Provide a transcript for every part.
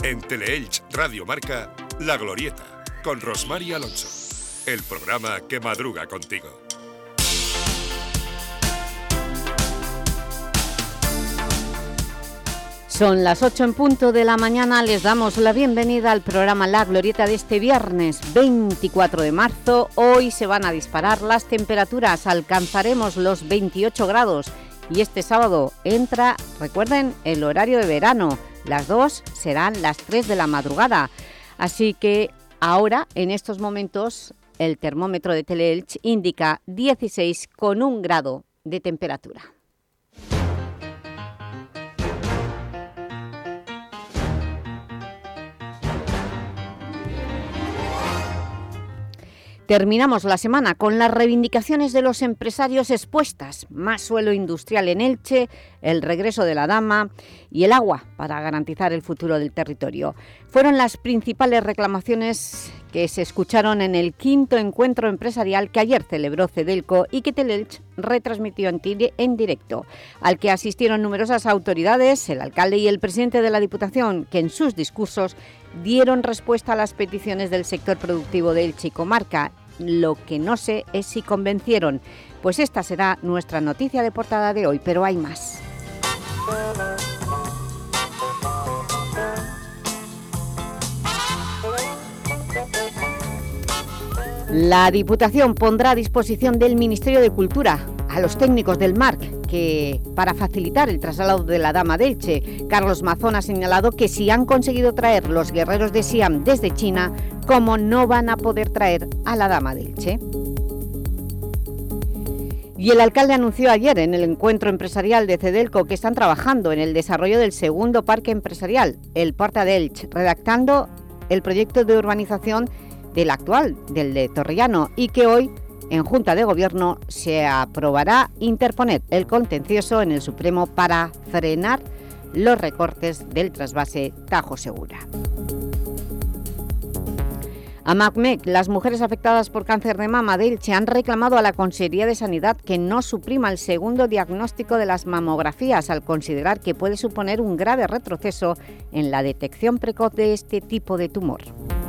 En Teleelch Radio Marca, La Glorieta, con Rosmar y Alonso. El programa que madruga contigo. Son las 8 en punto de la mañana, les damos la bienvenida al programa La Glorieta de este viernes 24 de marzo. Hoy se van a disparar las temperaturas, alcanzaremos los 28 grados y este sábado entra, recuerden, el horario de verano. Las 2 serán las 3 de la madrugada, así que ahora, en estos momentos, el termómetro de Teleelch indica 16,1 grado de temperatura. Terminamos la semana con las reivindicaciones de los empresarios expuestas, más suelo industrial en Elche, el regreso de la Dama y el agua para garantizar el futuro del territorio. Fueron las principales reclamaciones que se escucharon en el 5º encuentro empresarial que ayer celebró Cedelco y que Teleelch retransmitió en directo, al que asistieron numerosas autoridades, el alcalde y el presidente de la Diputación, que en sus discursos dieron respuesta a las peticiones del sector productivo de Elche y comarca. Lo que no sé es si convencieron. Pues esta será nuestra noticia de portada de hoy, pero hay más. La Diputación pondrá a disposición del Ministerio de Cultura a los técnicos del MARC que, para facilitar el traslado de la Dama de Elche. Carlos Mazón ha señalado que si han conseguido traer los guerreros de Siam desde China, ¿cómo no van a poder traer a la Dama de Elche? Y el alcalde anunció ayer en el encuentro empresarial de Cedelco que están trabajando en el desarrollo del segundo parque empresarial, el Porta de Elche, redactando el proyecto de urbanización del actual, del de Torrellano, y que hoy en Junta de Gobierno se aprobará interponer el contencioso en el Supremo para frenar los recortes del trasvase Tajo Segura. A MACMEC, las mujeres afectadas por cáncer de mama de Elche han reclamado a la Consellería de Sanidad que no suprima el segundo diagnóstico de las mamografías, al considerar que puede suponer un grave retroceso en la detección precoz de este tipo de tumor.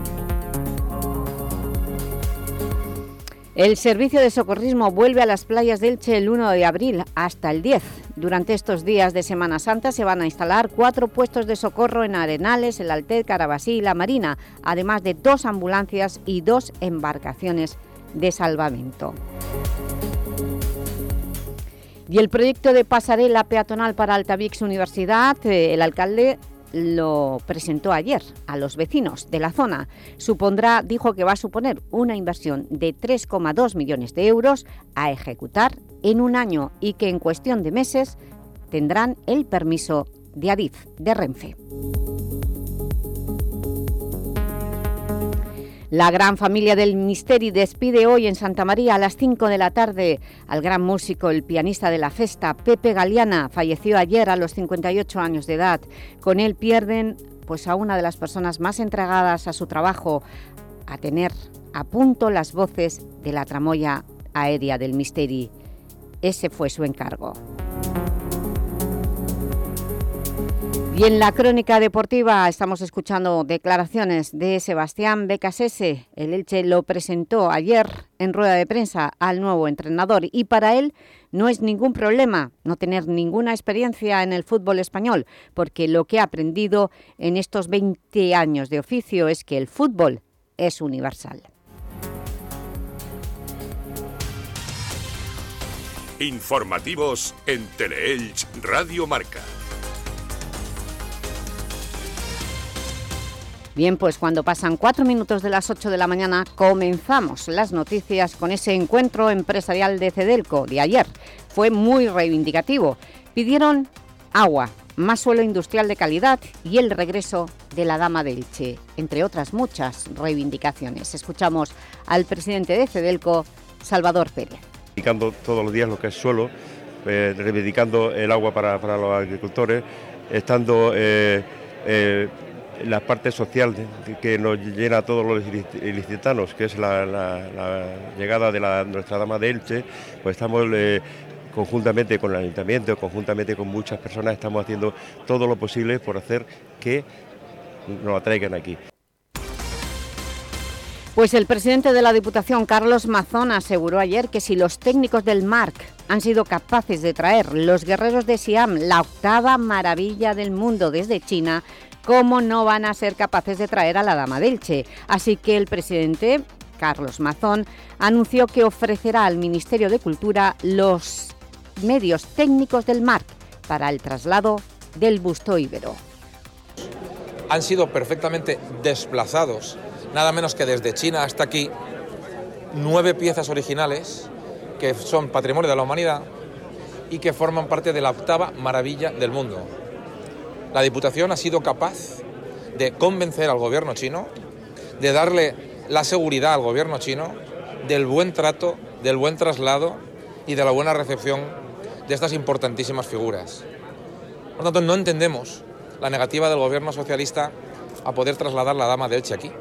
El servicio de socorrismo vuelve a las playas de Elche el 1 de abril hasta el 10. Durante estos días de Semana Santa se van a instalar 4 puestos de socorro en Arenales, el Altet, Carabasí y La Marina, además de 2 ambulancias y 2 embarcaciones de salvamento. Y el proyecto de pasarela peatonal para Altavix Universidad, el alcalde lo presentó ayer a los vecinos de la zona. Dijo que va a suponer una inversión de 3,2 millones de euros a ejecutar en un año y que en cuestión de meses tendrán el permiso de Adif, de Renfe. La gran familia del Misteri despide hoy en Santa María a las 5 de la tarde al gran músico, el pianista de la festa, Pepe Galiana. Falleció ayer a los 58 años de edad. Con él pierden pues, a una de las personas más entregadas a su trabajo, a tener a punto las voces de la tramoya aérea del Misteri. Ese fue su encargo. Y en la crónica deportiva estamos escuchando declaraciones de Sebastián Becasese. El Elche lo presentó ayer en rueda de prensa al nuevo entrenador y para él no es ningún problema no tener ninguna experiencia en el fútbol español, porque lo que ha aprendido en estos 20 años de oficio es que el fútbol es universal. Informativos en Teleelch Radio Marca. Bien, pues cuando pasan 4 minutos de las 8 de la mañana comenzamos las noticias con ese encuentro empresarial de Cedelco de ayer. Fue muy reivindicativo. Pidieron agua, más suelo industrial de calidad y el regreso de la Dama de Elche, entre otras muchas reivindicaciones. Escuchamos al presidente de Cedelco, Salvador Pérez. Reivindicando todos los días lo que es suelo, reivindicando el agua para los agricultores, estando la parte social que nos llena a todos los ilicitanos, que es la llegada de nuestra Dama de Elche, pues estamos conjuntamente con el Ayuntamiento, conjuntamente con muchas personas, estamos haciendo todo lo posible por hacer que nos la traigan aquí. Pues el presidente de la Diputación, Carlos Mazón, aseguró ayer que si los técnicos del MARC han sido capaces de traer los guerreros de Siam, la octava maravilla del mundo desde China, ¿cómo no van a ser capaces de traer a la Dama de Elche? Así que el presidente, Carlos Mazón, anunció que ofrecerá al Ministerio de Cultura los medios técnicos del MARC para el traslado del busto íbero. Han sido perfectamente desplazados, nada menos que desde China hasta aquí, 9 piezas originales que son patrimonio de la humanidad y que forman parte de la octava maravilla del mundo. La Diputación ha sido capaz de convencer al gobierno chino, de darle la seguridad al gobierno chino del buen trato, del buen traslado y de la buena recepción de estas importantísimas figuras. Por lo tanto, no entendemos la negativa del gobierno socialista a poder trasladar la Dama de Elche aquí.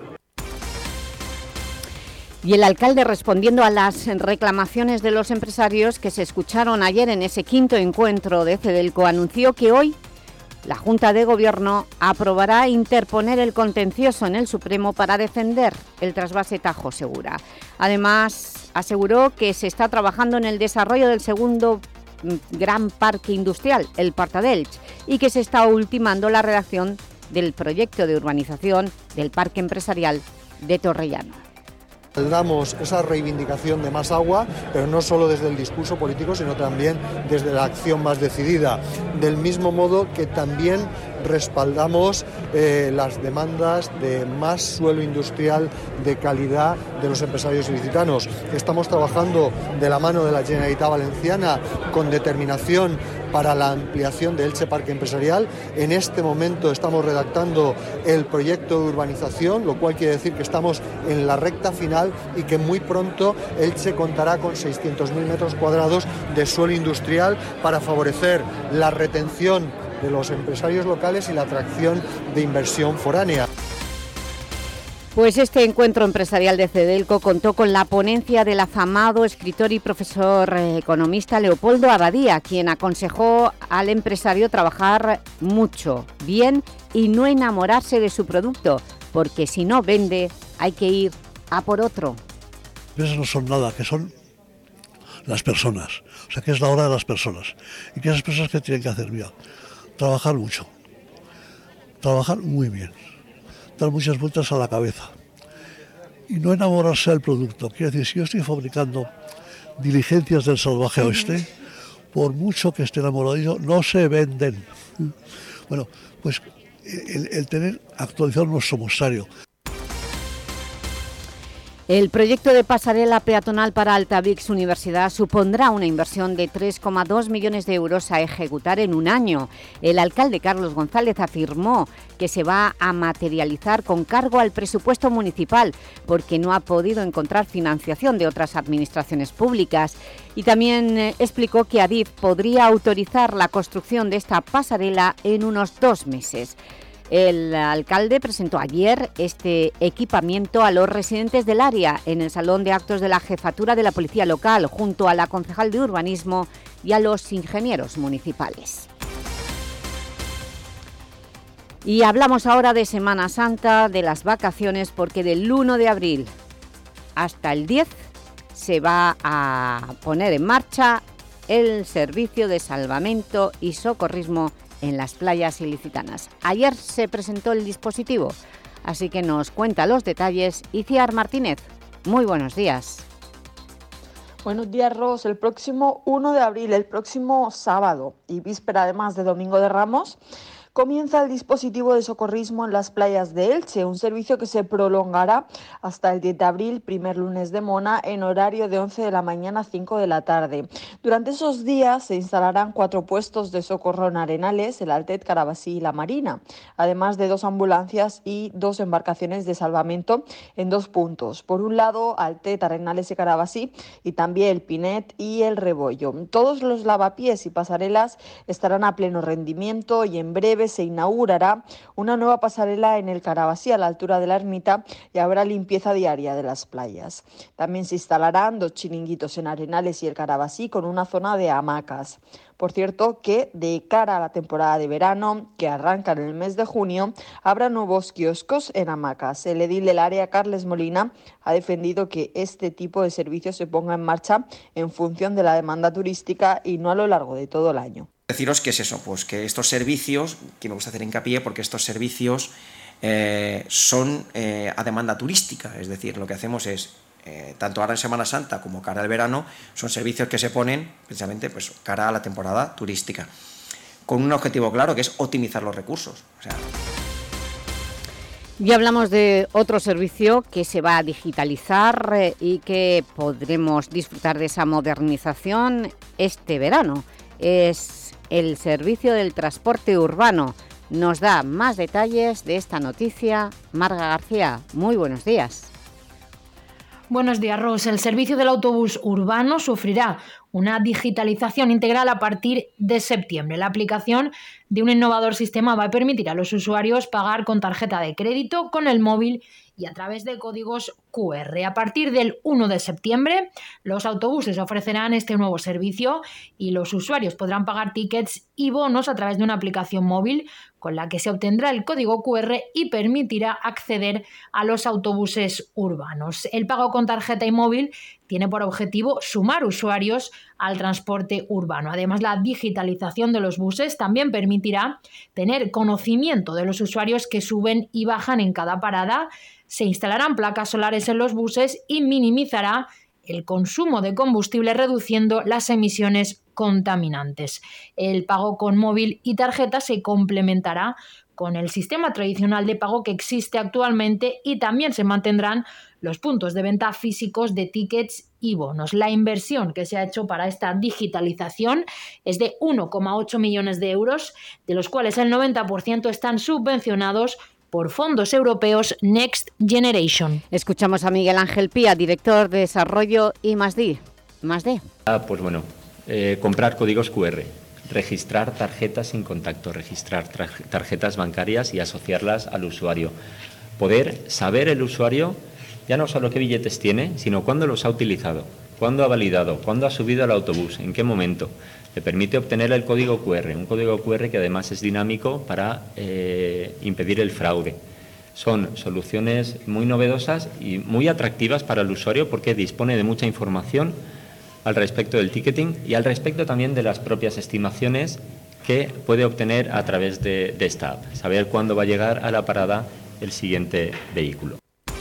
Y el alcalde, respondiendo a las reclamaciones de los empresarios que se escucharon ayer en ese quinto encuentro de Cedelco, anunció que hoy la Junta de Gobierno aprobará interponer el contencioso en el Supremo para defender el trasvase Tajo Segura. Además, aseguró que se está trabajando en el desarrollo del segundo gran parque industrial, el Parta d'Elx, y que se está ultimando la redacción del proyecto de urbanización del parque empresarial de Torrellano. Damos esa reivindicación de más agua, pero no solo desde el discurso político, sino también desde la acción más decidida. Del mismo modo que también respaldamos las demandas de más suelo industrial de calidad de los empresarios ilicitanos. Estamos trabajando de la mano de la Generalitat Valenciana con determinación para la ampliación de Elche Parque Empresarial. En este momento estamos redactando el proyecto de urbanización, lo cual quiere decir que estamos en la recta final y que muy pronto Elche contará con 600.000 metros cuadrados de suelo industrial para favorecer la retención de los empresarios locales y la atracción de inversión foránea. Pues este encuentro empresarial de Cedelco contó con la ponencia del afamado escritor y profesor economista Leopoldo Abadía, quien aconsejó al empresario trabajar mucho, bien y no enamorarse de su producto, porque si no vende hay que ir a por otro. Esas no son nada, que son las personas, o sea que es la hora de las personas y que esas personas que tienen que hacer, mira, trabajar mucho, trabajar muy bien, dar muchas vueltas a la cabeza y no enamorarse del producto. Quiere decir, si yo estoy fabricando diligencias del salvaje oeste, por mucho que esté enamorado de ello, no se venden. Bueno, pues el tener actualizado nuestro mostrario. El proyecto de pasarela peatonal para Altavix Universidad supondrá una inversión de 3,2 millones de euros a ejecutar en un año. El alcalde Carlos González afirmó que se va a materializar con cargo al presupuesto municipal porque no ha podido encontrar financiación de otras administraciones públicas. Y también explicó que Adif podría autorizar la construcción de esta pasarela en unos 2 meses. El alcalde presentó ayer este equipamiento a los residentes del área en el Salón de Actos de la Jefatura de la Policía Local, junto a la concejal de Urbanismo y a los ingenieros municipales. Y hablamos ahora de Semana Santa, de las vacaciones, porque del 1 de abril hasta el 10 se va a poner en marcha el servicio de salvamento y socorrismo en las playas ilicitanas. Ayer se presentó el dispositivo, así que nos cuenta los detalles Iciar Martínez. Muy buenos días. Buenos días, Ros. El próximo 1 de abril, el próximo sábado y víspera además de Domingo de Ramos, comienza el dispositivo de socorrismo en las playas de Elche, un servicio que se prolongará hasta el 10 de abril, primer lunes de Mona, en horario de 11 de la mañana a 5 de la tarde. Durante esos días se instalarán 4 puestos de socorro en Arenales, el Altet, Carabasí y La Marina, además de 2 ambulancias y 2 embarcaciones de salvamento en 2 puntos. Por un lado, Altet, Arenales y Carabasí, y también el Pinet y el Rebollo. Todos los lavapiés y pasarelas estarán a pleno rendimiento y en breve 9 se inaugurará una nueva pasarela en el Carabasí, a la altura de la ermita, y habrá limpieza diaria de las playas. También se instalarán 2 chiringuitos en Arenales y el Carabasí con una zona de hamacas. Por cierto, que de cara a la temporada de verano, que arranca en el mes de junio, habrá nuevos kioscos en hamacas. El edil del área, Carles Molina, ha defendido que este tipo de servicio se ponga en marcha en función de la demanda turística y no a lo largo de todo el año. Deciros que es eso, pues que estos servicios, que me gusta hacer hincapié porque estos servicios son a demanda turística, es decir, lo que hacemos es tanto ahora en Semana Santa como cara al verano, son servicios que se ponen precisamente pues, cara a la temporada turística, con un objetivo claro que es optimizar los recursos. O sea, ya hablamos de otro servicio que se va a digitalizar y que podremos disfrutar de esa modernización este verano. Es el servicio del transporte urbano. Nos da más detalles de esta noticia Marga García. Muy buenos días. Buenos días, Ros. El servicio del autobús urbano sufrirá una digitalización integral a partir de septiembre. La aplicación de un innovador sistema va a permitir a los usuarios pagar con tarjeta de crédito, con el móvil y a través de códigos QR. A partir del 1 de septiembre, los autobuses ofrecerán este nuevo servicio y los usuarios podrán pagar tickets y bonos a través de una aplicación móvil con la que se obtendrá el código QR y permitirá acceder a los autobuses urbanos. El pago con tarjeta y móvil tiene por objetivo sumar usuarios al transporte urbano. Además, la digitalización de los buses también permitirá tener conocimiento de los usuarios que suben y bajan en cada parada. Se instalarán placas solares en los buses y minimizará el consumo de combustible, reduciendo las emisiones contaminantes. El pago con móvil y tarjeta se complementará con el sistema tradicional de pago que existe actualmente y también se mantendrán los puntos de venta físicos de tickets y bonos. La inversión que se ha hecho para esta digitalización es de 1,8 millones de euros, de los cuales el 90% están subvencionados por fondos europeos Next Generation. Escuchamos a Miguel Ángel Pía, director de Desarrollo I+D. Pues bueno, comprar códigos QR, registrar tarjetas sin contacto, registrar tarjetas bancarias y asociarlas al usuario. Poder saber el usuario ya no solo qué billetes tiene, sino cuándo los ha utilizado, cuándo ha validado, cuándo ha subido al autobús, en qué momento. Le permite obtener el código QR, un código QR que además es dinámico para impedir el fraude. Son soluciones muy novedosas y muy atractivas para el usuario porque dispone de mucha información al respecto del ticketing y al respecto también de las propias estimaciones que puede obtener a través de esta app. Saber cuándo va a llegar a la parada el siguiente vehículo.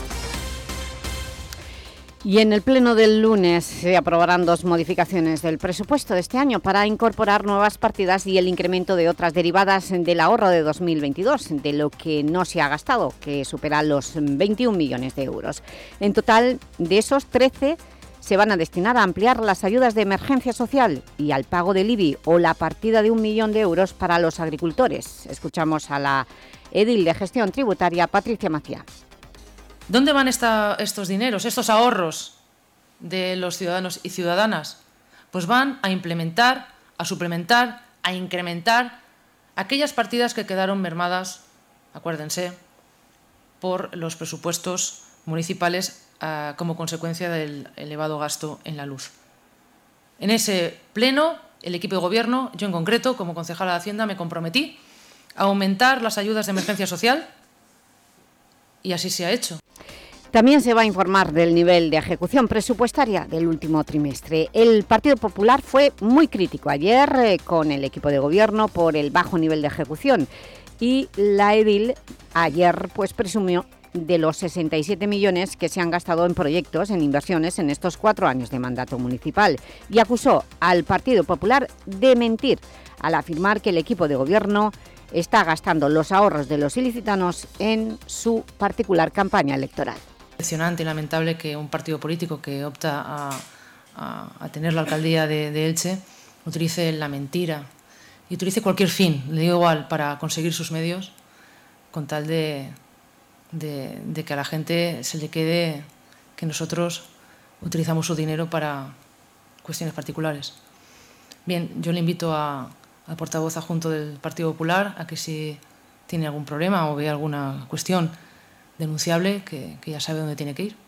Y en el pleno del lunes se aprobarán 2 modificaciones del presupuesto de este año para incorporar nuevas partidas y el incremento de otras derivadas del ahorro de 2022, de lo que no se ha gastado, que supera los 21 millones de euros. En total, de esos 13 se van a destinar a ampliar las ayudas de emergencia social y al pago del IBI o la partida de 1 millón de euros para los agricultores. Escuchamos a la edil de Gestión Tributaria, Patricia Macía. ¿Dónde van estos dineros, estos ahorros de los ciudadanos y ciudadanas? Pues van a implementar, a suplementar, a incrementar aquellas partidas que quedaron mermadas, acuérdense, por los presupuestos municipales como consecuencia del elevado gasto en la luz. En ese pleno, el equipo de gobierno, yo en concreto, como concejala de Hacienda, me comprometí a aumentar las ayudas de emergencia social y así se ha hecho. También se va a informar del nivel de ejecución presupuestaria del último trimestre. El Partido Popular fue muy crítico ayer con el equipo de gobierno por el bajo nivel de ejecución y la edil ayer presumió de los 67 millones que se han gastado en proyectos, en inversiones en estos 4 años de mandato municipal y acusó al Partido Popular de mentir al afirmar que el equipo de gobierno está gastando los ahorros de los ilicitanos en su particular campaña electoral. Decepcionante y lamentable que un partido político que opta a tener la alcaldía de Elche utilice la mentira y utilice cualquier fin, le digo igual, para conseguir sus medios con tal de que a la gente se le quede que nosotros utilizamos su dinero para cuestiones particulares. Bien, yo le invito a al portavoz adjunto del Partido Popular a que si tiene algún problema o ve alguna cuestión denunciable, que ya sabe dónde tiene que ir.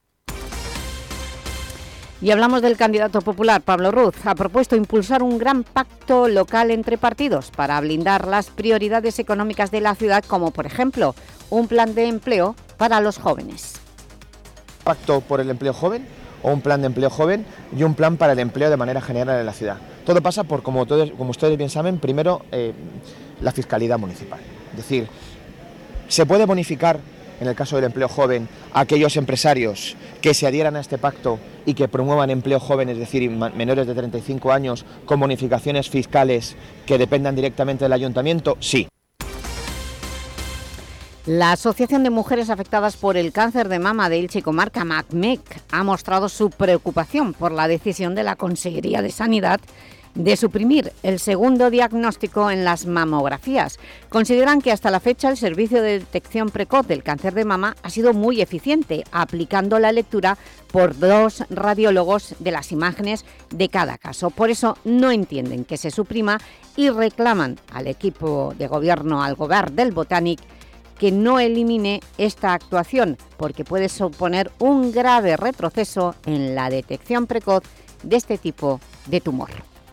Y hablamos del candidato popular, Pablo Ruz. Ha propuesto impulsar un gran pacto local entre partidos para blindar las prioridades económicas de la ciudad, como por ejemplo un plan de empleo para los jóvenes. Pacto por el empleo joven o un plan de empleo joven y un plan para el empleo de manera general en la ciudad. Todo pasa por, como ustedes bien saben, primero la fiscalidad municipal. Es decir, se puede bonificar, en el caso del empleo joven, a aquellos empresarios que se adhieran a este pacto y que promuevan empleo joven, es decir, menores de 35 años, con bonificaciones fiscales que dependan directamente del ayuntamiento. Sí. La Asociación de Mujeres Afectadas por el Cáncer de Mama de Elche y Comarca, MACMEC, ha mostrado su preocupación por la decisión de la Consejería de Sanidad de suprimir el segundo diagnóstico en las mamografías. Consideran que hasta la fecha el servicio de detección precoz del cáncer de mama ha sido muy eficiente, aplicando la lectura por 2 radiólogos de las imágenes de cada caso. Por eso no entienden que se suprima y reclaman al equipo de gobierno, al Govern del Botànic, que no elimine esta actuación, porque puede suponer un grave retroceso en la detección precoz de este tipo de tumor.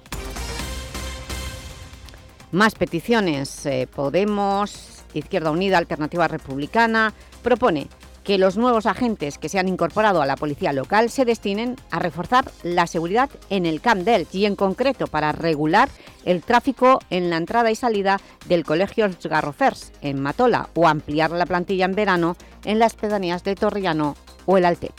Más peticiones. Podemos, Izquierda Unida, Alternativa Republicana, propone que los nuevos agentes que se han incorporado a la policía local se destinen a reforzar la seguridad en el Camp d'Elx y en concreto para regular el tráfico en la entrada y salida del Colegio Els Garrofers en Matola o ampliar la plantilla en verano en las pedanías de Torrellano o el Altep.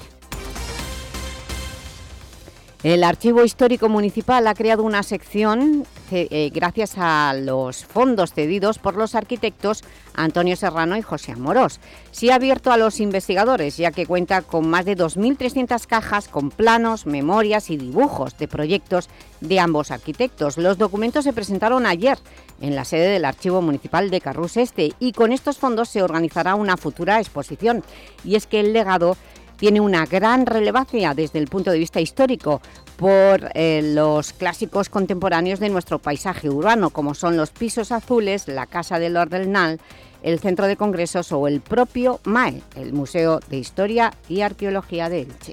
El Archivo Histórico Municipal ha creado una sección gracias a los fondos cedidos por los arquitectos Antonio Serrano y José Amorós. Se ha abierto a los investigadores, ya que cuenta con más de 2.300 cajas con planos, memorias y dibujos de proyectos de ambos arquitectos. Los documentos se presentaron ayer en la sede del Archivo Municipal de Carrús Este y con estos fondos se organizará una futura exposición. Y es que el legado tiene una gran relevancia desde el punto de vista histórico por los clásicos contemporáneos de nuestro paisaje urbano, como son los pisos azules, la Casa del Ordernal, el Centro de Congresos o el propio MAE, el Museo de Historia y Arqueología de Elche.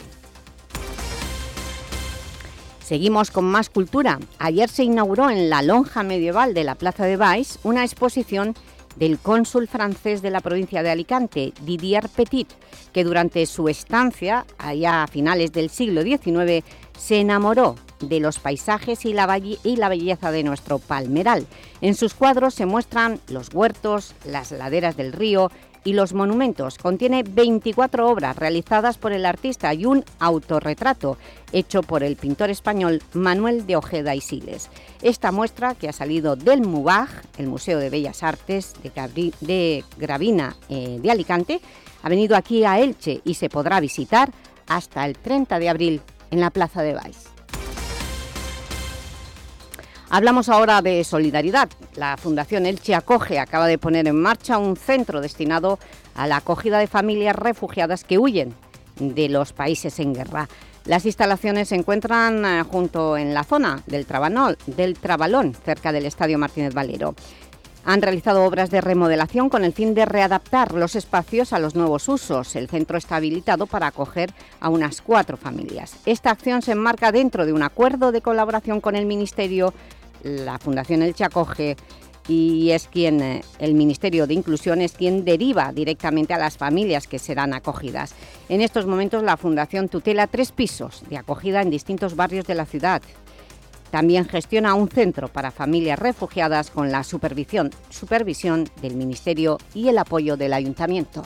Seguimos con más cultura. Ayer se inauguró en la lonja medieval de la Plaza de Baix una exposición del cónsul francés de la provincia de Alicante, Didier Petit, que durante su estancia, allá a finales del siglo XIX, se enamoró de los paisajes y la belleza de nuestro Palmeral. En sus cuadros se muestran los huertos, las laderas del río y los monumentos. Contiene 24 obras realizadas por el artista y un autorretrato hecho por el pintor español Manuel de Ojeda y Siles. Esta muestra, que ha salido del MUBAG, el Museo de Bellas Artes de Gravina de Alicante, ha venido aquí a Elche y se podrá visitar hasta el 30 de abril en la Plaza de Baix. Hablamos ahora de solidaridad. La Fundación Elche Acoge acaba de poner en marcha un centro destinado a la acogida de familias refugiadas que huyen de los países en guerra. Las instalaciones se encuentran junto en la zona del Trabalón, cerca del Estadio Martínez Valero. Han realizado obras de remodelación con el fin de readaptar los espacios a los nuevos usos. El centro está habilitado para acoger a unas 4 familias. Esta acción se enmarca dentro de un acuerdo de colaboración con el Ministerio. La Fundación Elche Acoge y es quien, el Ministerio de Inclusión es quien deriva directamente a las familias que serán acogidas. En estos momentos la Fundación tutela 3 pisos de acogida en distintos barrios de la ciudad. También gestiona un centro para familias refugiadas con la supervisión del Ministerio y el apoyo del Ayuntamiento.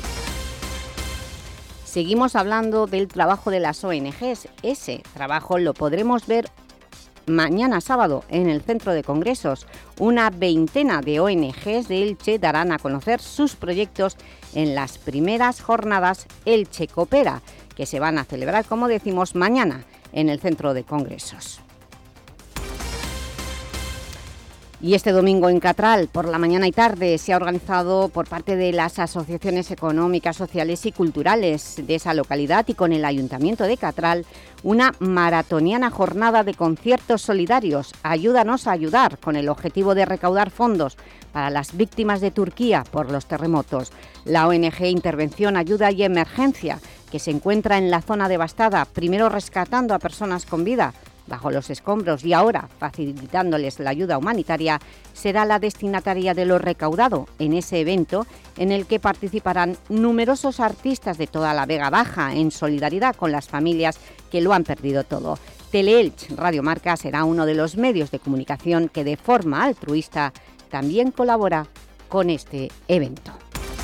Seguimos hablando del trabajo de las ONGs. Ese trabajo lo podremos ver mañana sábado en el Centro de Congresos. Una veintena de ONGs de Elche darán a conocer sus proyectos en las primeras jornadas Elche Coopera, que se van a celebrar, como decimos, mañana en el Centro de Congresos. Y este domingo en Catral, por la mañana y tarde, se ha organizado por parte de las asociaciones económicas, sociales y culturales de esa localidad y con el Ayuntamiento de Catral una maratoniana jornada de conciertos solidarios. Ayúdanos a ayudar, con el objetivo de recaudar fondos para las víctimas de Turquía por los terremotos. La ONG Intervención, Ayuda y Emergencia, que se encuentra en la zona devastada, primero rescatando a personas con vida bajo los escombros y ahora facilitándoles la ayuda humanitaria, será la destinataria de lo recaudado en ese evento en el que participarán numerosos artistas de toda la Vega Baja en solidaridad con las familias que lo han perdido todo. Teleelch Radio Marca será uno de los medios de comunicación que de forma altruista también colabora con este evento.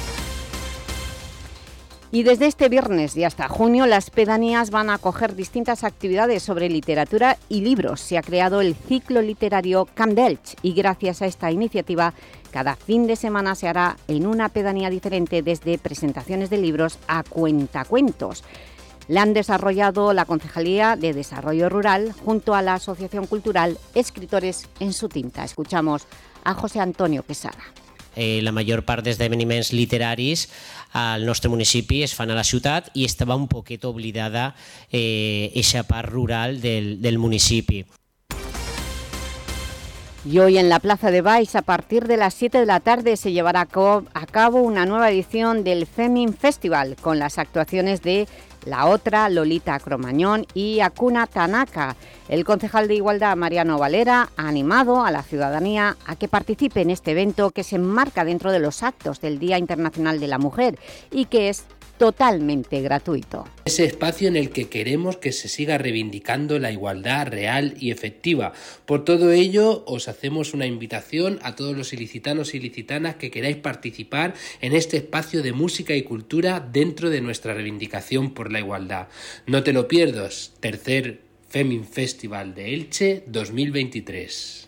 Y desde este viernes y hasta junio, las pedanías van a acoger distintas actividades sobre literatura y libros. Se ha creado el ciclo literario Camp d'Elx y gracias a esta iniciativa, cada fin de semana se hará en una pedanía diferente, desde presentaciones de libros a cuentacuentos. La han desarrollado la Concejalía de Desarrollo Rural junto a la Asociación Cultural Escritores en su tinta. Escuchamos a José Antonio Quesada. La major part d'esdeveniments literaris al nostre municipi es fan a la ciutat i estava un poquet oblidada eixa part rural del municipi. Y hoy en la Plaza de Baix, a partir de las 7 de la tarde, se llevará a cabo una nueva edición del Femin Festival con las actuaciones de La Otra, Lolita Cromañón y Akuna Tanaka. El concejal de Igualdad, Mariano Valera, ha animado a la ciudadanía a que participe en este evento que se enmarca dentro de los actos del Día Internacional de la Mujer y que es totalmente gratuito. Ese espacio en el que queremos que se siga reivindicando la igualdad real y efectiva. Por todo ello, os hacemos una invitación a todos los ilicitanos y ilicitanas que queráis participar en este espacio de música y cultura dentro de nuestra reivindicación por la igualdad. No te lo pierdas, tercer Femin Festival de Elche 2023.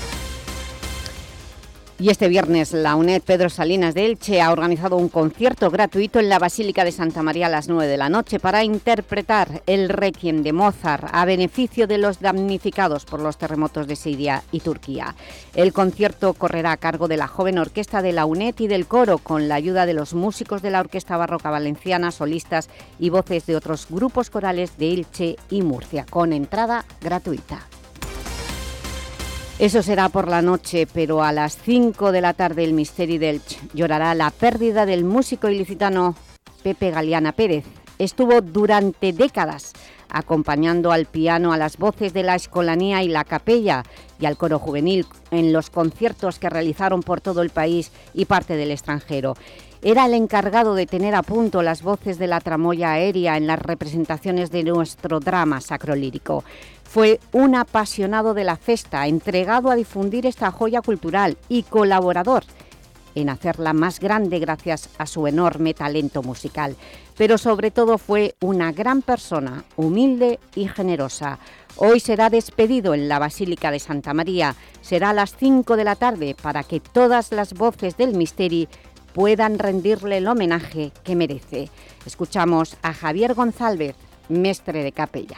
Y este viernes la UNED Pedro Salinas de Elche ha organizado un concierto gratuito en la Basílica de Santa María a las 9 de la noche para interpretar el Requiem de Mozart a beneficio de los damnificados por los terremotos de Siria y Turquía. El concierto correrá a cargo de la joven orquesta de la UNED y del coro, con la ayuda de los músicos de la Orquesta Barroca Valenciana, solistas y voces de otros grupos corales de Elche y Murcia, con entrada gratuita. Eso será por la noche, pero a las 5 de la tarde el Misteri d'Elx llorará la pérdida del músico ilicitano Pepe Galeana Pérez. Estuvo durante décadas acompañando al piano a las voces de la Escolanía y la Capella y al coro juvenil en los conciertos que realizaron por todo el país y parte del extranjero. Era el encargado de tener a punto las voces de la tramoya aérea en las representaciones de nuestro drama sacrolírico. Fue un apasionado de la festa, entregado a difundir esta joya cultural y colaborador en hacerla más grande gracias a su enorme talento musical. Pero sobre todo fue una gran persona, humilde y generosa. Hoy será despedido en la Basílica de Santa María. Será a las 5 de la tarde para que todas las voces del Misteri puedan rendirle el homenaje que merece. Escuchamos a Javier González, mestre de capella.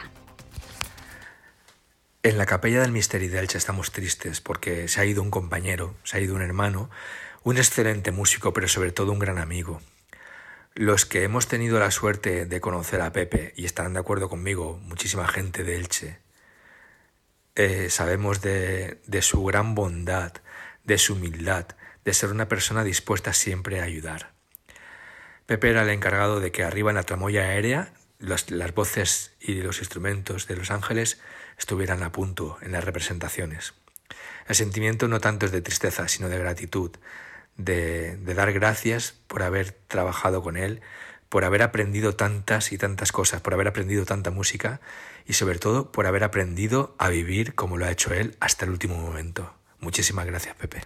En la capella del Misteri d'Elche estamos tristes porque se ha ido un compañero, se ha ido un hermano, un excelente músico, pero sobre todo un gran amigo. Los que hemos tenido la suerte de conocer a Pepe, y estarán de acuerdo conmigo muchísima gente de Elche, sabemos de su gran bondad, de su humildad, de ser una persona dispuesta siempre a ayudar. Pepe era el encargado de que arriba en la tramoya aérea las voces y los instrumentos de los ángeles estuvieran a punto en las representaciones. El sentimiento no tanto es de tristeza, sino de gratitud, de dar gracias por haber trabajado con él, por haber aprendido tantas y tantas cosas, por haber aprendido tanta música y sobre todo por haber aprendido a vivir como lo ha hecho él hasta el último momento. Muchísimas gracias, Pepe.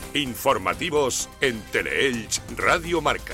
Informativos en Teleelch Radio Marca.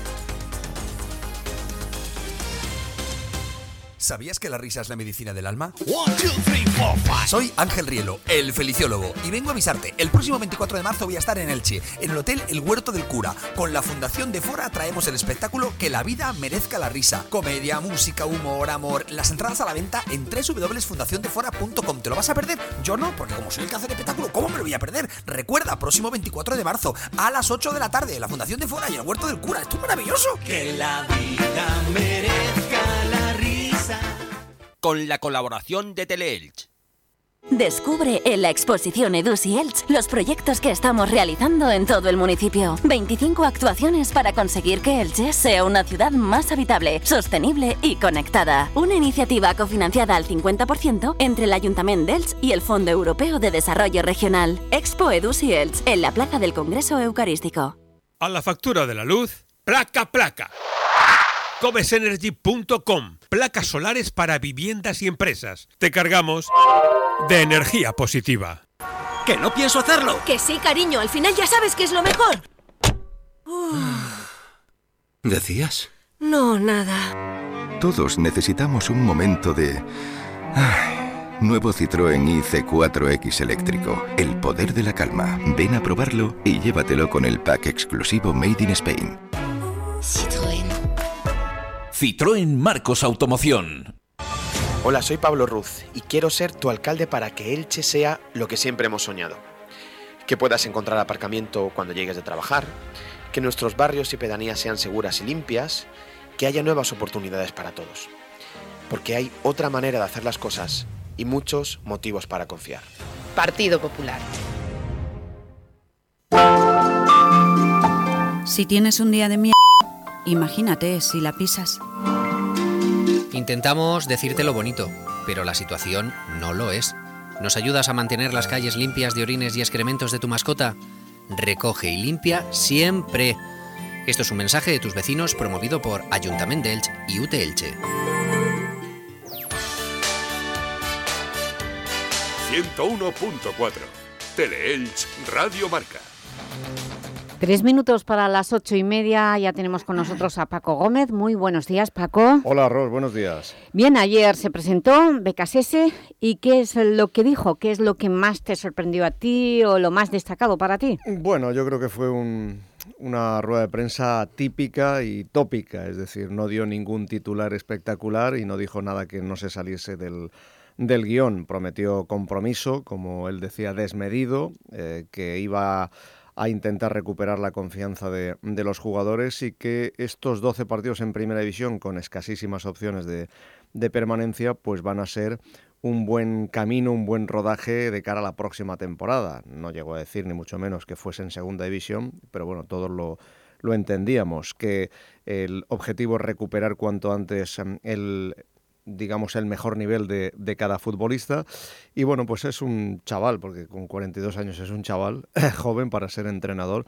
¿Sabías que la risa es la medicina del alma? 1, 2, 3, 4, 5. Soy Ángel Rielo, el feliciólogo, y vengo a avisarte. El próximo 24 de marzo voy a estar en Elche, en el Hotel El Huerto del Cura. Con la Fundación de Fora traemos el espectáculo Que la vida merezca la risa. Comedia, música, humor, amor. Las entradas a la venta en www.fundaciondefora.com. ¿Te lo vas a perder? Yo no, porque como soy el que hace el espectáculo, ¿cómo me lo voy a perder? Recuerda, próximo 24 de marzo, a las 8 de la tarde, la Fundación de Fora y el Huerto del Cura. ¡Esto es maravilloso! Que la vida merezca la risa. Con la colaboración de Teleelch. Descubre en la exposición Edusi Elche los proyectos que estamos realizando en todo el municipio. 25 actuaciones para conseguir que Elche sea una ciudad más habitable, sostenible y conectada. Una iniciativa cofinanciada al 50% entre el Ayuntamiento de Elche y el Fondo Europeo de Desarrollo Regional. Expo Edusi Elche, en la Plaza del Congreso Eucarístico. A la factura de la luz, placa. Comesenergy.com. Placas solares para viviendas y empresas. Te cargamos de energía positiva. ¡Que no pienso hacerlo! Que sí, cariño, al final ya sabes que es lo mejor. ¿Decías? No, nada. Todos necesitamos un momento de... Nuevo Citroën IC4X eléctrico. El poder de la calma. Ven a probarlo y llévatelo con el pack exclusivo Made in Spain. Citroën. Citroën Marcos Automoción. Hola, soy Pablo Ruz y quiero ser tu alcalde para que Elche sea lo que siempre hemos soñado. Que puedas encontrar aparcamiento cuando llegues de trabajar, que nuestros barrios y pedanías sean seguras y limpias, que haya nuevas oportunidades para todos. Porque hay otra manera de hacer las cosas y muchos motivos para confiar. Partido Popular. Si tienes un día de mierda, imagínate si la pisas. Intentamos decirte lo bonito, pero la situación no lo es. ¿Nos ayudas a mantener las calles limpias de orines y excrementos de tu mascota? Recoge y limpia siempre. Esto es un mensaje de tus vecinos promovido por Ayuntamiento de Elche y UT Elche. 101.4 Teleelch Radio Marca. 3 minutos para las 8:30, ya tenemos con nosotros a Paco Gómez. Muy buenos días, Paco. Hola, Ros, buenos días. Bien, ayer se presentó BKSS y ¿qué es lo que dijo? ¿Qué es lo que más te sorprendió a ti o lo más destacado para ti? Bueno, yo creo que fue una rueda de prensa típica y tópica, es decir, no dio ningún titular espectacular y no dijo nada que no se saliese del guión. Prometió compromiso, como él decía, desmedido, que iba a intentar recuperar la confianza de los jugadores y que estos 12 partidos en Primera División, con escasísimas opciones de permanencia, pues van a ser un buen camino, un buen rodaje de cara a la próxima temporada. No llegó a decir ni mucho menos que fuese en Segunda División, pero bueno, todos lo entendíamos, que el objetivo es recuperar cuanto antes el mejor nivel de cada futbolista. Y bueno, pues es un chaval, porque con 42 años es un chaval joven para ser entrenador,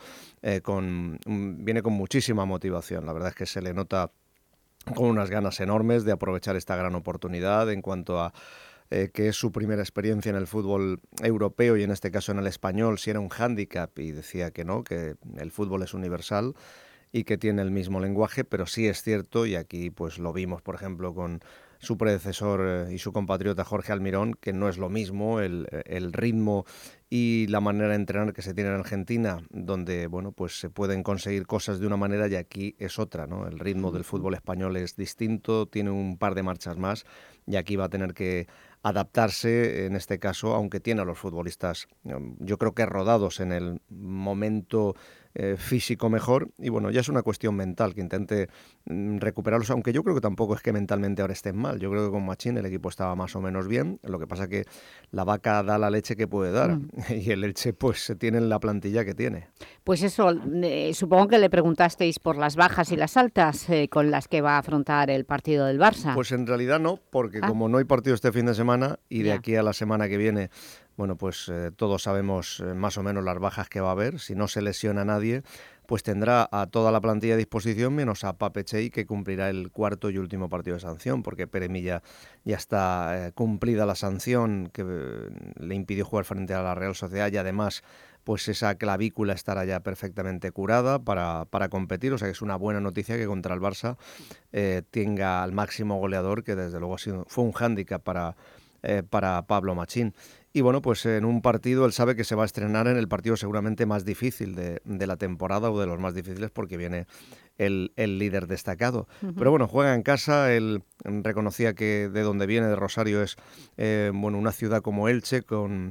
viene con muchísima motivación. La verdad es que se le nota con unas ganas enormes de aprovechar esta gran oportunidad en cuanto a que es su primera experiencia en el fútbol europeo y en este caso en el español, si era un hándicap, y decía que no, que el fútbol es universal y que tiene el mismo lenguaje, pero sí es cierto, y aquí pues lo vimos por ejemplo con su predecesor y su compatriota Jorge Almirón, que no es lo mismo el ritmo y la manera de entrenar que se tiene en Argentina, donde bueno, pues se pueden conseguir cosas de una manera y aquí es otra, ¿no? El ritmo del fútbol español es distinto, tiene un par de marchas más y aquí va a tener que adaptarse en este caso, aunque tiene a los futbolistas, yo creo que rodados en el momento físico mejor, y bueno, ya es una cuestión mental que intente recuperarlos, aunque yo creo que tampoco es que mentalmente ahora estén mal. Yo creo que con Machín el equipo estaba más o menos bien, lo que pasa que la vaca da la leche que puede dar y el Elche pues se tiene en la plantilla que tiene. Pues eso, supongo que le preguntasteis por las bajas y las altas con las que va a afrontar el partido del Barça. Pues en realidad no, porque como no hay partido este fin de semana y de aquí a la semana que viene, bueno, pues todos sabemos más o menos las bajas que va a haber. Si no se lesiona a nadie, pues tendrá a toda la plantilla a disposición, menos a Pape Chey, que cumplirá el cuarto y último partido de sanción, porque Pere Milla ya está cumplida la sanción que le impidió jugar frente a la Real Sociedad y además pues esa clavícula estará ya perfectamente curada para competir, o sea que es una buena noticia que contra el Barça tenga al máximo goleador, que desde luego fue un hándicap para Pablo Machín. Y bueno, pues en un partido él sabe que se va a estrenar en el partido seguramente más difícil de la temporada, o de los más difíciles, porque viene el líder destacado. Pero bueno, juega en casa. Él reconocía que de donde viene, de Rosario, es una ciudad como Elche, con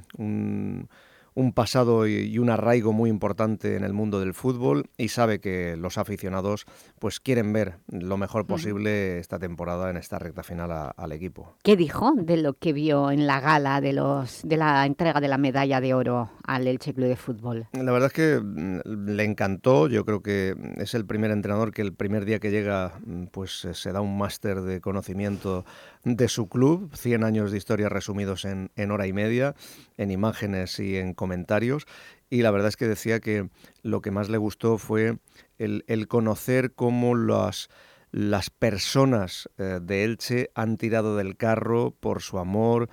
un pasado y un arraigo muy importante en el mundo del fútbol, y sabe que los aficionados pues quieren ver lo mejor posible esta temporada, en esta recta final, al equipo. ¿Qué dijo de lo que vio en la gala de la entrega de la medalla de oro al Elche Club de Fútbol? La verdad es que le encantó. Yo creo que es el primer entrenador que el primer día que llega pues se da un máster de conocimiento de su club, 100 años de historia resumidos en hora y media, en imágenes y en comentarios, y la verdad es que decía que lo que más le gustó fue el conocer cómo las personas de Elche han tirado del carro por su amor,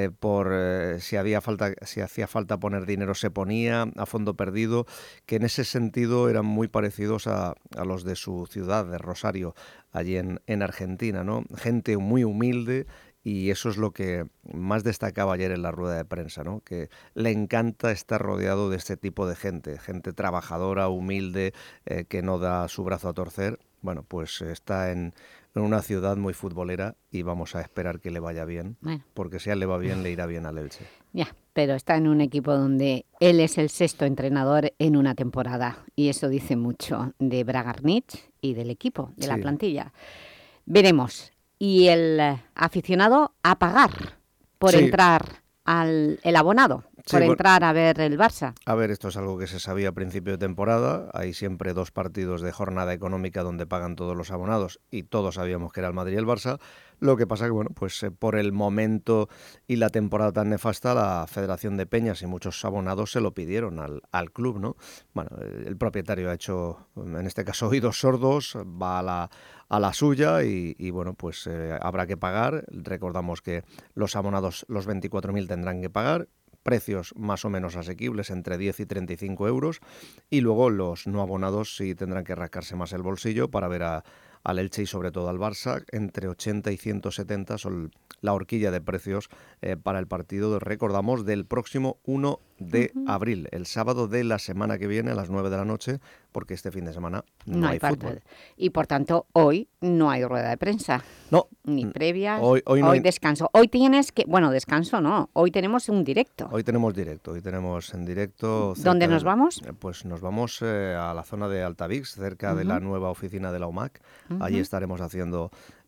si hacía falta poner dinero se ponía a fondo perdido, que en ese sentido eran muy parecidos a los de su ciudad, de Rosario, allí en Argentina, ¿no? Gente muy humilde. Y eso es lo que más destacaba ayer en la rueda de prensa, ¿no? Que le encanta estar rodeado de este tipo de gente trabajadora, humilde, que no da su brazo a torcer. Bueno, pues está en una ciudad muy futbolera, y vamos a esperar que le vaya bien, porque si a él le va bien, le irá bien al Elche. Ya, pero está en un equipo donde él es el 6º entrenador en una temporada, y eso dice mucho de Bragarnich y del equipo, de la plantilla. Veremos. Y el aficionado a pagar por entrar el abonado, por entrar a ver el Barça. A ver, esto es algo que se sabía a principio de temporada. Hay siempre 2 partidos de jornada económica donde pagan todos los abonados, y todos sabíamos que era el Madrid y el Barça. Lo que pasa que, bueno, pues por el momento y la temporada tan nefasta, la Federación de Peñas y muchos abonados se lo pidieron al club, ¿no? Bueno, el propietario ha hecho, en este caso, oídos sordos, va a la suya, y bueno, pues habrá que pagar. Recordamos que los abonados, los 24.000, tendrán que pagar. Precios más o menos asequibles, entre 10 y 35 euros, y luego los no abonados sí tendrán que rascarse más el bolsillo para ver al Elche y sobre todo al Barça. Entre 80 y 170 son la horquilla de precios para el partido, recordamos, del próximo 1 de abril, el sábado de la semana que viene a las 9 de la noche, porque este fin de semana no hay fútbol. Y por tanto, hoy no hay rueda de prensa. No. Ni previas. Hoy descanso. Hoy tienes que... Bueno, descanso no. Hoy tenemos un directo. Hoy tenemos en directo. ¿Dónde nos vamos? Pues nos vamos a la zona de Altavix, cerca de la nueva oficina de la UMAC. Allí estaremos haciendo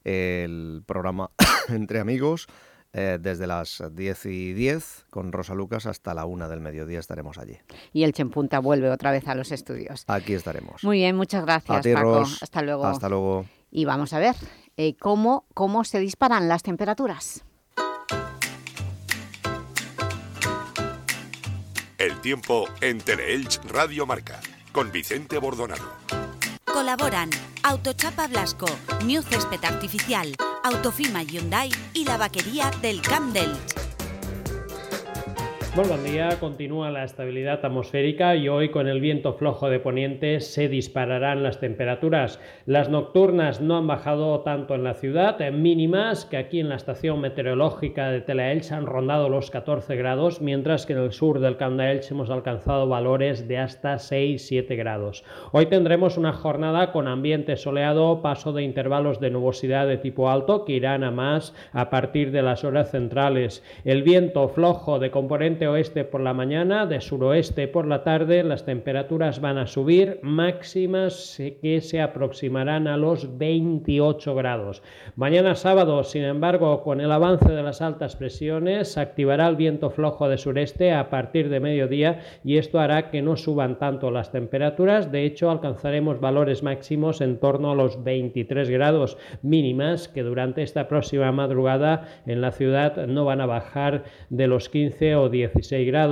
el programa Entre Amigos. Desde las 10:10 con Rosa Lucas hasta la 1 del mediodía estaremos allí. Y Elche en Punta vuelve otra vez a los estudios. Aquí estaremos. Muy bien, muchas gracias, a ti, Paco. Ros. Hasta luego. Hasta luego. Y vamos a ver cómo se disparan las temperaturas. El tiempo en Teleelch Radio Marca, con Vicente Bordonado. Colaboran Autochapa Blasco, New Césped Artificial, Autofima Hyundai y la vaquería del Camp d'Elx. Muy buen día, continúa la estabilidad atmosférica y hoy con el viento flojo de poniente se dispararán las temperaturas. Las nocturnas no han bajado tanto en la ciudad, mínimas que aquí en la estación meteorológica de Teleelch han rondado los 14 grados, mientras que en el sur del Camp d'Elx hemos alcanzado valores de hasta 6-7 grados. Hoy tendremos una jornada con ambiente soleado, paso de intervalos de nubosidad de tipo alto que irán a más a partir de las horas centrales. El viento flojo de componente oeste por la mañana, de suroeste por la tarde, las temperaturas van a subir, máximas que se aproximarán a los 28 grados. Mañana sábado, sin embargo, con el avance de las altas presiones, se activará el viento flojo de sureste a partir de mediodía y esto hará que no suban tanto las temperaturas. De hecho, alcanzaremos valores máximos en torno a los 23 grados, mínimas que durante esta próxima madrugada en la ciudad no van a bajar de los 15 o 16 grados.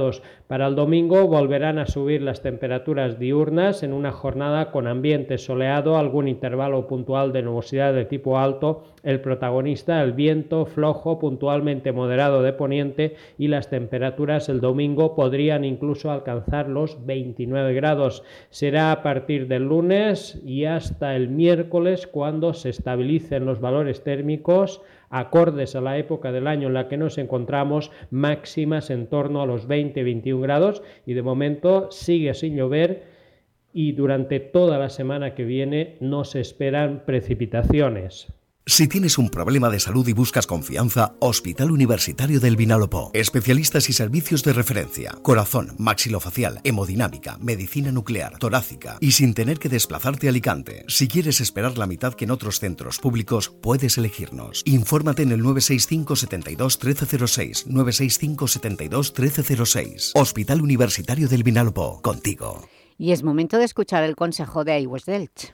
Para el domingo volverán a subir las temperaturas diurnas en una jornada con ambiente soleado, algún intervalo puntual de nubosidad de tipo alto, el protagonista el viento flojo puntualmente moderado de poniente, y las temperaturas el domingo podrían incluso alcanzar los 29 grados. Será a partir del lunes y hasta el miércoles cuando se estabilicen los valores térmicos acordes a la época del año en la que nos encontramos, máximas en torno a los 20-21 grados, y de momento sigue sin llover y durante toda la semana que viene no se esperan precipitaciones. Si tienes un problema de salud y buscas confianza, Hospital Universitario del Vinalopó. Especialistas y servicios de referencia. Corazón, maxilofacial, hemodinámica, medicina nuclear, torácica y sin tener que desplazarte a Alicante. Si quieres esperar la mitad que en otros centros públicos, puedes elegirnos. Infórmate en el 965 72 1306, 965 72 1306. Hospital Universitario del Vinalopó. Contigo. Y es momento de escuchar el consejo de iWest Elche.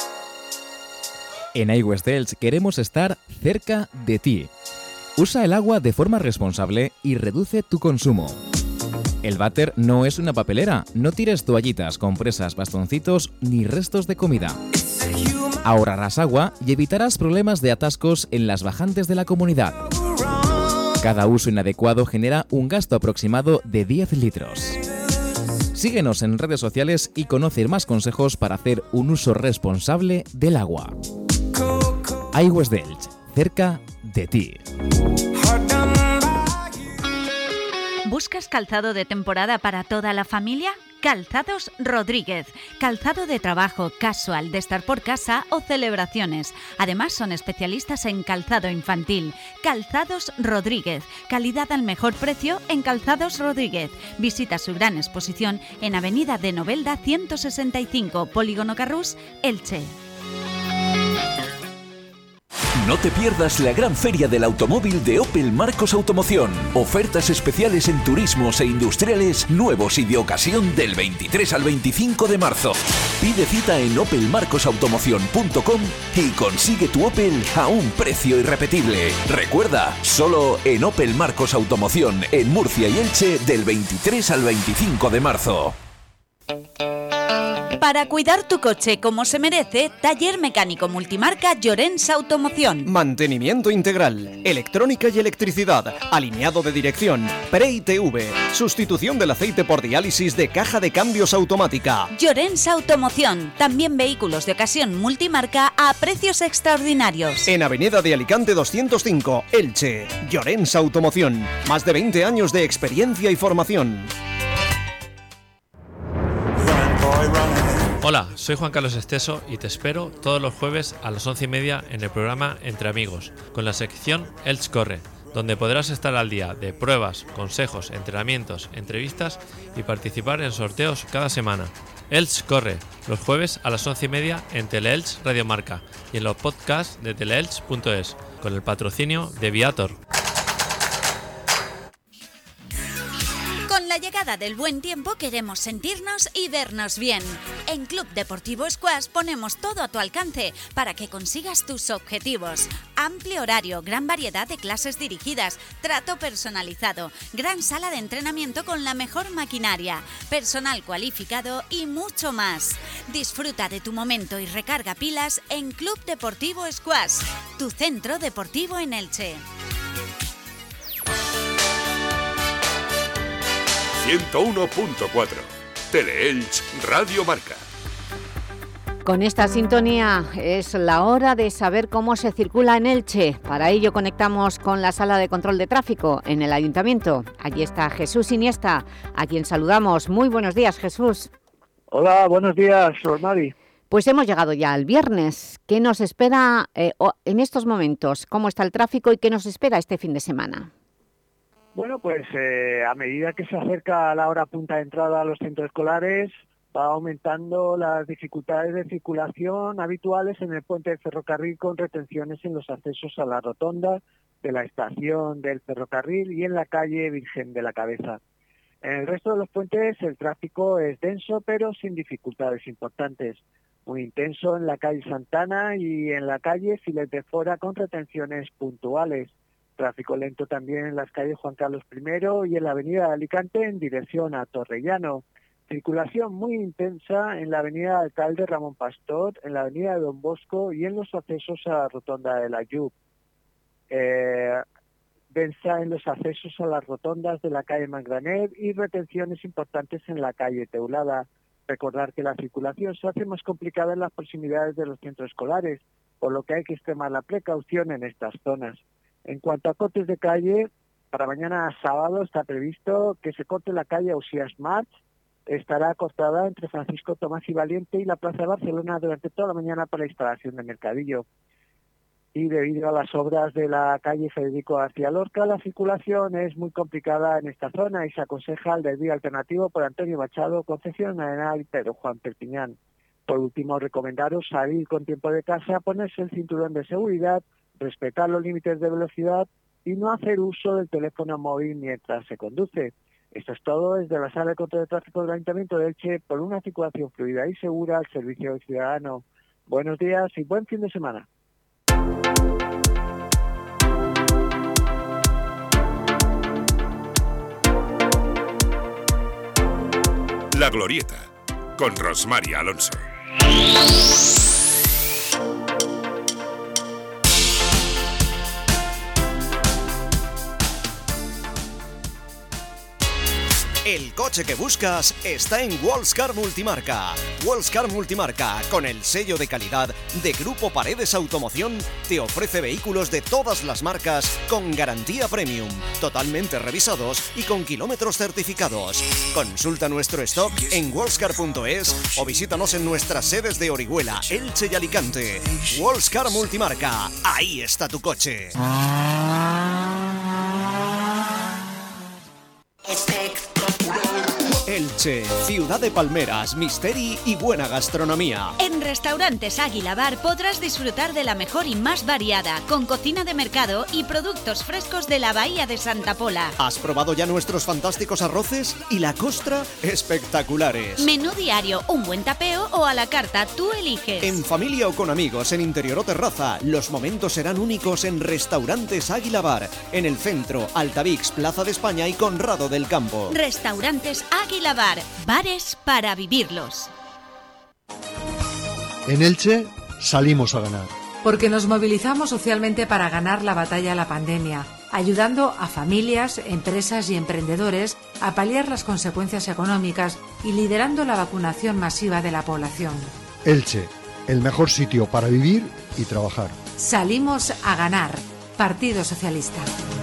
En iWest Elche queremos estar cerca de ti. Usa el agua de forma responsable y reduce tu consumo. El váter no es una papelera. No tires toallitas, compresas, bastoncitos ni restos de comida. Ahorrarás agua y evitarás problemas de atascos en las bajantes de la comunidad. Cada uso inadecuado genera un gasto aproximado de 10 litros. Síguenos en redes sociales y conoce más consejos para hacer un uso responsable del agua. iWest Elche, cerca de ti. ¿Buscas calzado de temporada para toda la familia? Calzados Rodríguez. Calzado de trabajo, casual, de estar por casa o celebraciones. Además son especialistas en calzado infantil. Calzados Rodríguez. Calidad al mejor precio en Calzados Rodríguez. Visita su gran exposición en Avenida de Novelda 165, Polígono Carrús, Elche. No te pierdas la gran feria del automóvil de Opel Marcos Automoción. Ofertas especiales en turismos e industriales nuevos y de ocasión del 23 al 25 de marzo. Pide cita en opelmarcosautomoción.com y consigue tu Opel a un precio irrepetible. Recuerda, solo en Opel Marcos Automoción en Murcia y Elche del 23 al 25 de marzo. Para cuidar tu coche como se merece, taller mecánico multimarca Llorens Automoción. Mantenimiento integral, electrónica y electricidad, alineado de dirección, pre-ITV, sustitución del aceite por diálisis de caja de cambios automática. Llorens Automoción, también vehículos de ocasión multimarca a precios extraordinarios. En Avenida de Alicante 205, Elche. Llorens Automoción, más de 20 años de experiencia y formación. Hola, soy Juan Carlos Esteso y te espero todos los jueves a las 11:30 en el programa Entre Amigos, con la sección Elche Corre, donde podrás estar al día de pruebas, consejos, entrenamientos, entrevistas y participar en sorteos cada semana. Elche Corre, los jueves a las 11:30 en Teleelche Radio Marca y en los podcasts de teleelche.es, con el patrocinio de Viator. Con la llegada del buen tiempo queremos sentirnos y vernos bien. En Club Deportivo Squash ponemos todo a tu alcance para que consigas tus objetivos. Amplio horario, gran variedad de clases dirigidas, trato personalizado, gran sala de entrenamiento con la mejor maquinaria, personal cualificado y mucho más. Disfruta de tu momento y recarga pilas en Club Deportivo Squash, tu centro deportivo en Elche. 101.4 Teleelche Radio Marca. Con esta sintonía es la hora de saber cómo se circula en Elche. Para ello conectamos con la sala de control de tráfico en el Ayuntamiento. Allí está Jesús Iniesta, a quien saludamos. Muy buenos días, Jesús. Hola, buenos días, Rosmari. Pues hemos llegado ya al viernes. ¿Qué nos espera en estos momentos? ¿Cómo está el tráfico y qué nos espera este fin de semana? Bueno, pues a medida que se acerca la hora punta de entrada a los centros escolares, va aumentando las dificultades de circulación habituales en el puente del ferrocarril, con retenciones en los accesos a la rotonda de la estación del ferrocarril y en la calle Virgen de la Cabeza. En el resto de los puentes el tráfico es denso, pero sin dificultades importantes. Muy intenso en la calle Santana y en la calle Filet de Fora, con retenciones puntuales. Tráfico lento también en las calles Juan Carlos I y en la avenida de Alicante en dirección a Torrellano. Circulación muy intensa en la avenida Alcalde Ramón Pastor, en la avenida de Don Bosco y en los accesos a la rotonda de la Yup. Densa en los accesos a las rotondas de la calle Mangraner y retenciones importantes en la calle Teulada. Recordar que la circulación se hace más complicada en las proximidades de los centros escolares, por lo que hay que extremar la precaución en estas zonas. En cuanto a cortes de calle, para mañana sábado está previsto que se corte la calle Ausías March. Estará cortada entre Francisco Tomás y Valiente y la Plaza de Barcelona durante toda la mañana para la instalación de mercadillo. Y debido a las obras de la calle Federico García Lorca, la circulación es muy complicada en esta zona y se aconseja el desvío alternativo por Antonio Machado, Concepción Arenal y Pedro Juan Perpiñán. Por último, recomendaros salir con tiempo de casa, ponerse el cinturón de seguridad, respetar los límites de velocidad y no hacer uso del teléfono móvil mientras se conduce. Esto es todo desde la Sala de Control de Tráfico del Ayuntamiento de Elche por una circulación fluida y segura al servicio del ciudadano. Buenos días y buen fin de semana. La Glorieta, con Rosmar Alonso. El coche que buscas está en Wallscar Multimarca. Wallscar Multimarca, con el sello de calidad de Grupo Paredes Automoción, te ofrece vehículos de todas las marcas con garantía premium, totalmente revisados y con kilómetros certificados. Consulta nuestro stock en wallscar.es o visítanos en nuestras sedes de Orihuela, Elche y Alicante. Wallscar Multimarca, ahí está tu coche. Elche, ciudad de palmeras, misteri y buena gastronomía. En Restaurantes Águila Bar podrás disfrutar de la mejor y más variada, con cocina de mercado y productos frescos de la Bahía de Santa Pola. ¿Has probado ya nuestros fantásticos arroces? Y la costra, espectaculares. Menú diario, un buen tapeo o a la carta, tú eliges. En familia o con amigos, en interior o terraza, los momentos serán únicos en Restaurantes Águila Bar, en el centro, Altavix, Plaza de España y Conrado del Campo. Restaurantes Águila Bar, bares para vivirlos. En Elche salimos a ganar. Porque nos movilizamos socialmente para ganar la batalla a la pandemia, ayudando a familias, empresas y emprendedores a paliar las consecuencias económicas y liderando la vacunación masiva de la población. Elche, el mejor sitio para vivir y trabajar. Salimos a ganar. Partido Socialista.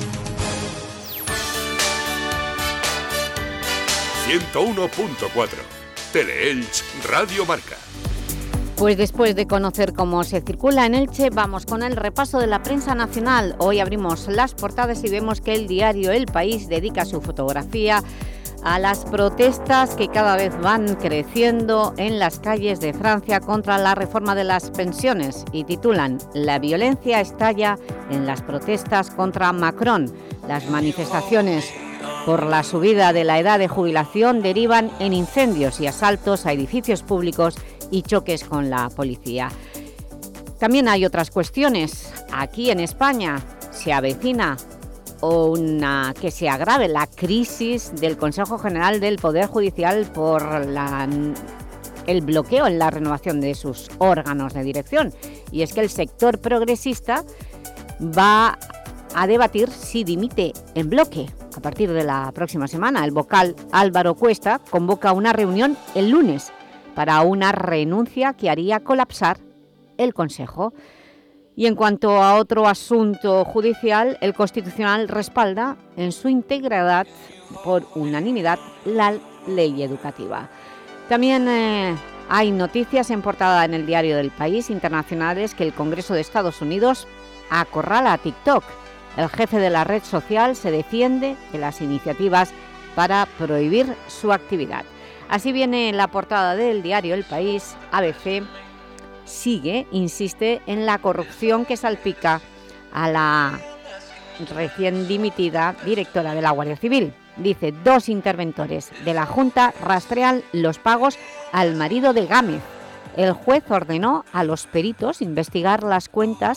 101.4 Teleelch Radio Marca. Pues después de conocer cómo se circula en Elche, vamos con el repaso de la prensa nacional. Hoy abrimos las portadas y vemos que el diario El País dedica su fotografía a las protestas que cada vez van creciendo en las calles de Francia contra la reforma de las pensiones y titulan «La violencia estalla en las protestas contra Macron». Las manifestaciones por la subida de la edad de jubilación derivan en incendios y asaltos a edificios públicos y choques con la policía. También hay otras cuestiones. Aquí en España se avecina que se agrave la crisis del Consejo General del Poder Judicial por el bloqueo en la renovación de sus órganos de dirección. Y es que el sector progresista va a debatir si dimite en bloque. A partir de la próxima semana, el vocal Álvaro Cuesta convoca una reunión el lunes para una renuncia que haría colapsar el Consejo. Y en cuanto a otro asunto judicial, el Constitucional respalda en su integridad por unanimidad la ley educativa. También hay noticias en portada en el diario del País internacionales que el Congreso de Estados Unidos acorrala a TikTok. El jefe de la red social se defiende de las iniciativas para prohibir su actividad. Así viene la portada del diario El País. ABC insiste en la corrupción que salpica a la recién dimitida directora de la Guardia Civil. Dice, 2 interventores de la Junta rastrean los pagos al marido de Gámez. El juez ordenó a los peritos investigar las cuentas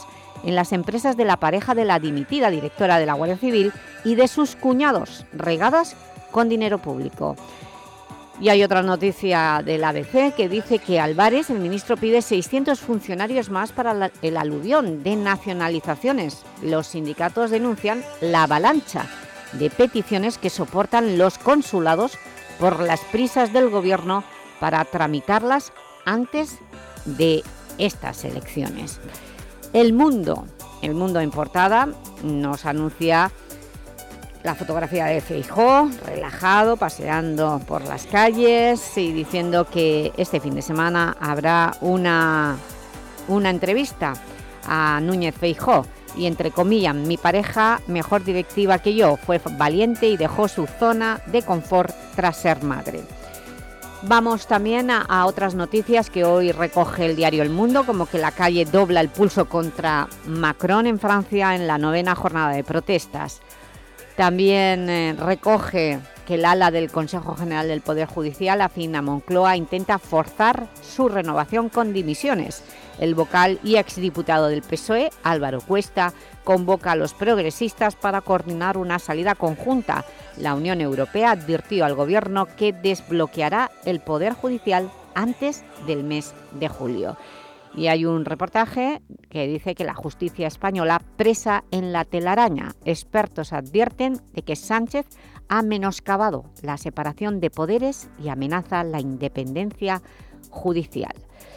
en las empresas de la pareja de la dimitida directora de la Guardia Civil y de sus cuñados, regadas con dinero público. Y hay otra noticia del ABC que dice que Álvarez, el ministro, pide 600 funcionarios más para el aluvión de nacionalizaciones. Los sindicatos denuncian la avalancha de peticiones que soportan los consulados por las prisas del Gobierno para tramitarlas antes de estas elecciones. El Mundo en portada nos anuncia la fotografía de Feijóo, relajado, paseando por las calles y diciendo que este fin de semana habrá una entrevista a Núñez Feijóo y, entre comillas, mi pareja, mejor directiva que yo, fue valiente y dejó su zona de confort tras ser madre. Vamos también a otras noticias que hoy recoge el diario El Mundo, como que la calle dobla el pulso contra Macron en Francia en la 9ª jornada de protestas. También recoge que el ala del Consejo General del Poder Judicial, afín a Moncloa, intenta forzar su renovación con dimisiones. El vocal y exdiputado del PSOE, Álvaro Cuesta, convoca a los progresistas para coordinar una salida conjunta. La Unión Europea advirtió al Gobierno que desbloqueará el Poder Judicial antes del mes de julio. Y hay un reportaje que dice que la justicia española presa en la telaraña. Expertos advierten de que Sánchez ha menoscabado la separación de poderes y amenaza la independencia judicial.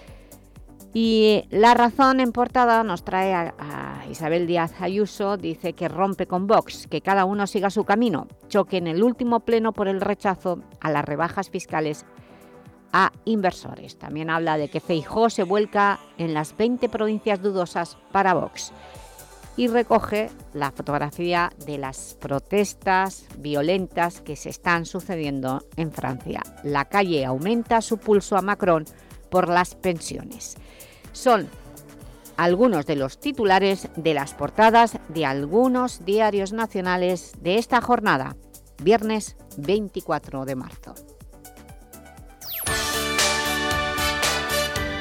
Y La Razón en portada nos trae a Isabel Díaz Ayuso, dice que rompe con Vox, que cada uno siga su camino. Choque en el último pleno por el rechazo a las rebajas fiscales a inversores. También habla de que Feijóo se vuelca en las 20 provincias dudosas para Vox y recoge la fotografía de las protestas violentas que se están sucediendo en Francia. La calle aumenta su pulso a Macron por las pensiones. Son algunos de los titulares de las portadas de algunos diarios nacionales de esta jornada, viernes 24 de marzo.